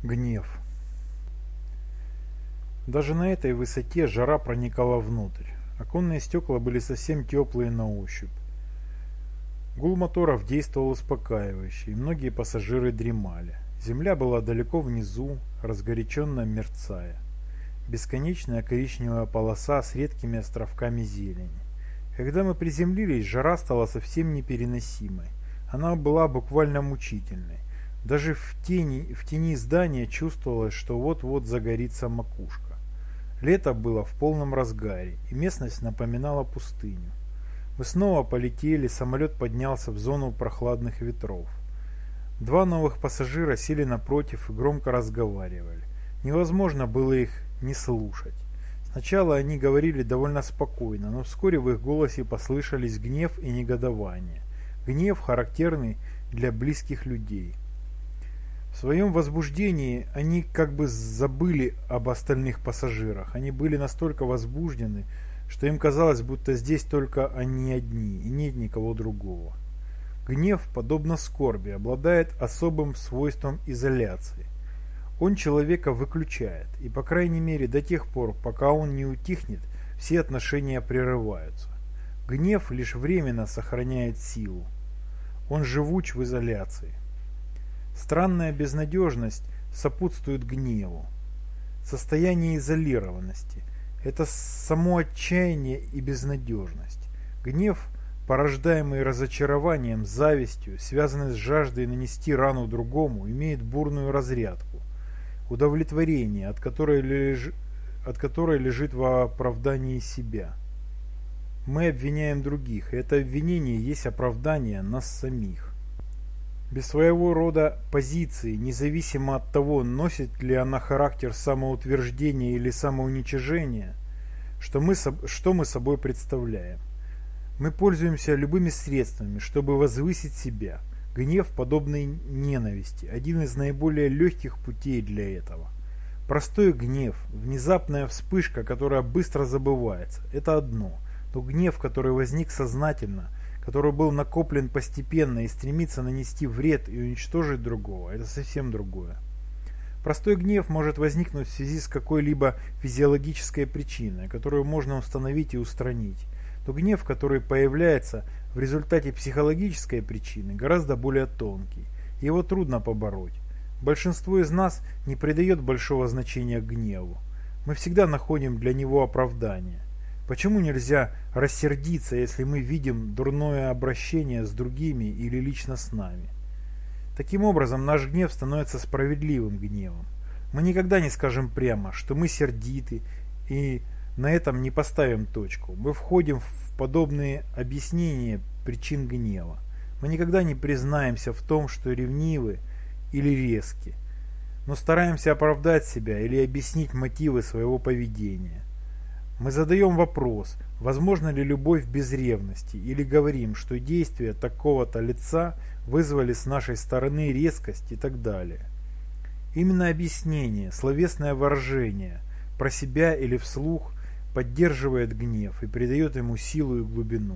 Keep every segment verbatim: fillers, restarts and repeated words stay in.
Гнев. Даже на этой высоте жара проникала внутрь. Оконные стекла были совсем теплые на ощупь. Гул моторов действовал успокаивающе, и многие пассажиры дремали. Земля была далеко внизу, разгоряченно мерцая. Бесконечная коричневая полоса с редкими островками зелени. Когда мы приземлились, жара стала совсем непереносимой. Она была буквально мучительной. Даже в тени, в тени здания чувствовалось, что вот-вот загорится макушка. Лето было в полном разгаре, и местность напоминала пустыню. Мы снова полетели, самолет поднялся в зону прохладных ветров. Два новых пассажира сели напротив и громко разговаривали. Невозможно было их не слушать. Сначала они говорили довольно спокойно, но вскоре в их голосе послышались гнев и негодование. Гнев, характерный для близких людей. В своем возбуждении они как бы забыли об остальных пассажирах. Они были настолько возбуждены, что им казалось, будто здесь только они одни, и нет никого другого. Гнев, подобно скорби, обладает особым свойством изоляции. Он человека выключает, и по крайней мере до тех пор, пока он не утихнет, все отношения прерываются. Гнев лишь временно сохраняет силу. Он живуч в изоляции. Странная безнадежность сопутствует гневу. Состояние изолированности – это само отчаяние и безнадежность. Гнев, порождаемый разочарованием, завистью, связанный с жаждой нанести рану другому, имеет бурную разрядку. Удовлетворение, от которой, леж... от которой лежит в оправдании себя. Мы обвиняем других, и это обвинение есть оправдание нас самих. Без своего рода позиции, независимо от того, носит ли она характер самоутверждения или самоуничижения, что мы, что мы собой представляем. Мы пользуемся любыми средствами, чтобы возвысить себя. Гнев, подобный ненависти, один из наиболее легких путей для этого. Простой гнев, внезапная вспышка, которая быстро забывается, это одно. Но гнев, который возник сознательно, который был накоплен постепенно и стремится нанести вред и уничтожить другого, это совсем другое. Простой гнев может возникнуть в связи с какой-либо физиологической причиной, которую можно установить и устранить. Но гнев, который появляется в результате психологической причины, гораздо более тонкий. Его трудно побороть. Большинство из нас не придает большого значения гневу. Мы всегда находим для него оправдание. Почему нельзя рассердиться, если мы видим дурное обращение с другими или лично с нами? Таким образом, наш гнев становится справедливым гневом. Мы никогда не скажем прямо, что мы сердиты, и на этом не поставим точку. Мы входим в подобные объяснения причин гнева. Мы никогда не признаемся в том, что ревнивы или резки, но стараемся оправдать себя или объяснить мотивы своего поведения. Мы задаем вопрос, возможно ли любовь без ревности, или говорим, что действия такого-то лица вызвали с нашей стороны резкость и так далее. Именно объяснение, словесное выражение, про себя или вслух, поддерживает гнев и придает ему силу и глубину.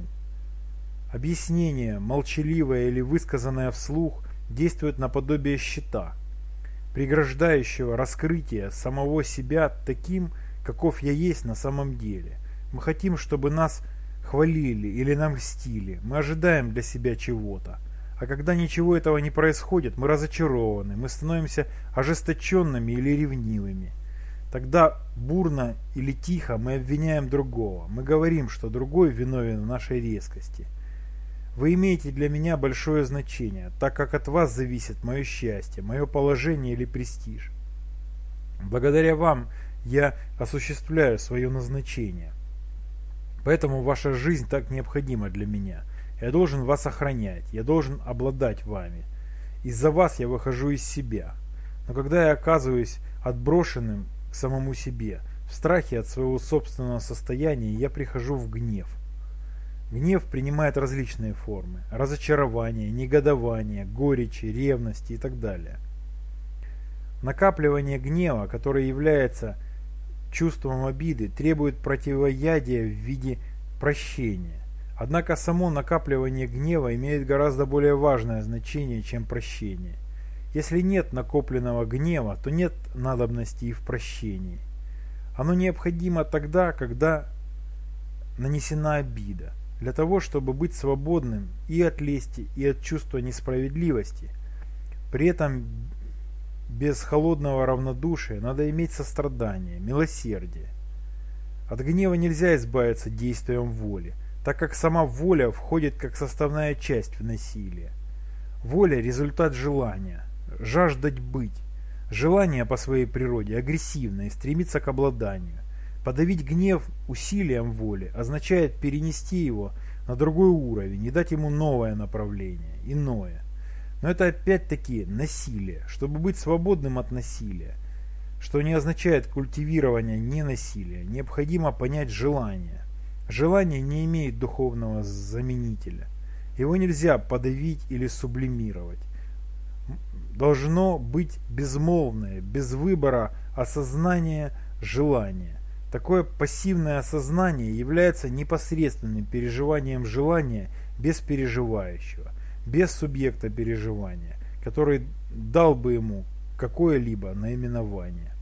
Объяснение, молчаливое или высказанное вслух, действует наподобие щита, преграждающего раскрытие самого себя таким, каков я есть на самом деле. Мы хотим, чтобы нас хвалили или нам льстили. Мы ожидаем для себя чего-то. А когда ничего этого не происходит, мы разочарованы, мы становимся ожесточенными или ревнивыми. Тогда бурно или тихо мы обвиняем другого. Мы говорим, что другой виновен в нашей резкости. Вы имеете для меня большое значение, так как от вас зависит мое счастье, мое положение или престиж. Благодаря вам я осуществляю свое назначение. Поэтому ваша жизнь так необходима для меня. Я должен вас охранять, я должен обладать вами. Из-за вас я выхожу из себя. Но когда я оказываюсь отброшенным к самому себе, в страхе от своего собственного состояния, я прихожу в гнев. Гнев принимает различные формы: разочарование, негодование, горечи, ревности и так далее. Накапливание гнева, которое является чувством обиды, требует противоядия в виде прощения. Однако само накапливание гнева имеет гораздо более важное значение, чем прощение. Если нет накопленного гнева, то нет надобности и в прощении. Оно необходимо тогда, когда нанесена обида. Для того, чтобы быть свободным и от лести, и от чувства несправедливости, при этом без холодного равнодушия надо иметь сострадание, милосердие. От гнева нельзя избавиться действием воли, так как сама воля входит как составная часть в насилие. Воля – результат желания, жаждать быть. Желание по своей природе агрессивно и стремится к обладанию. Подавить гнев усилием воли означает перенести его на другой уровень и дать ему новое направление, иное. Но это опять-таки насилие, чтобы быть свободным от насилия, что не означает культивирование ненасилия, необходимо понять желание. Желание не имеет духовного заменителя. Его нельзя подавить или сублимировать. Должно быть безмолвное, без выбора осознание желания. Такое пассивное осознание является непосредственным переживанием желания без переживающего, без субъекта переживания, который дал бы ему какое-либо наименование.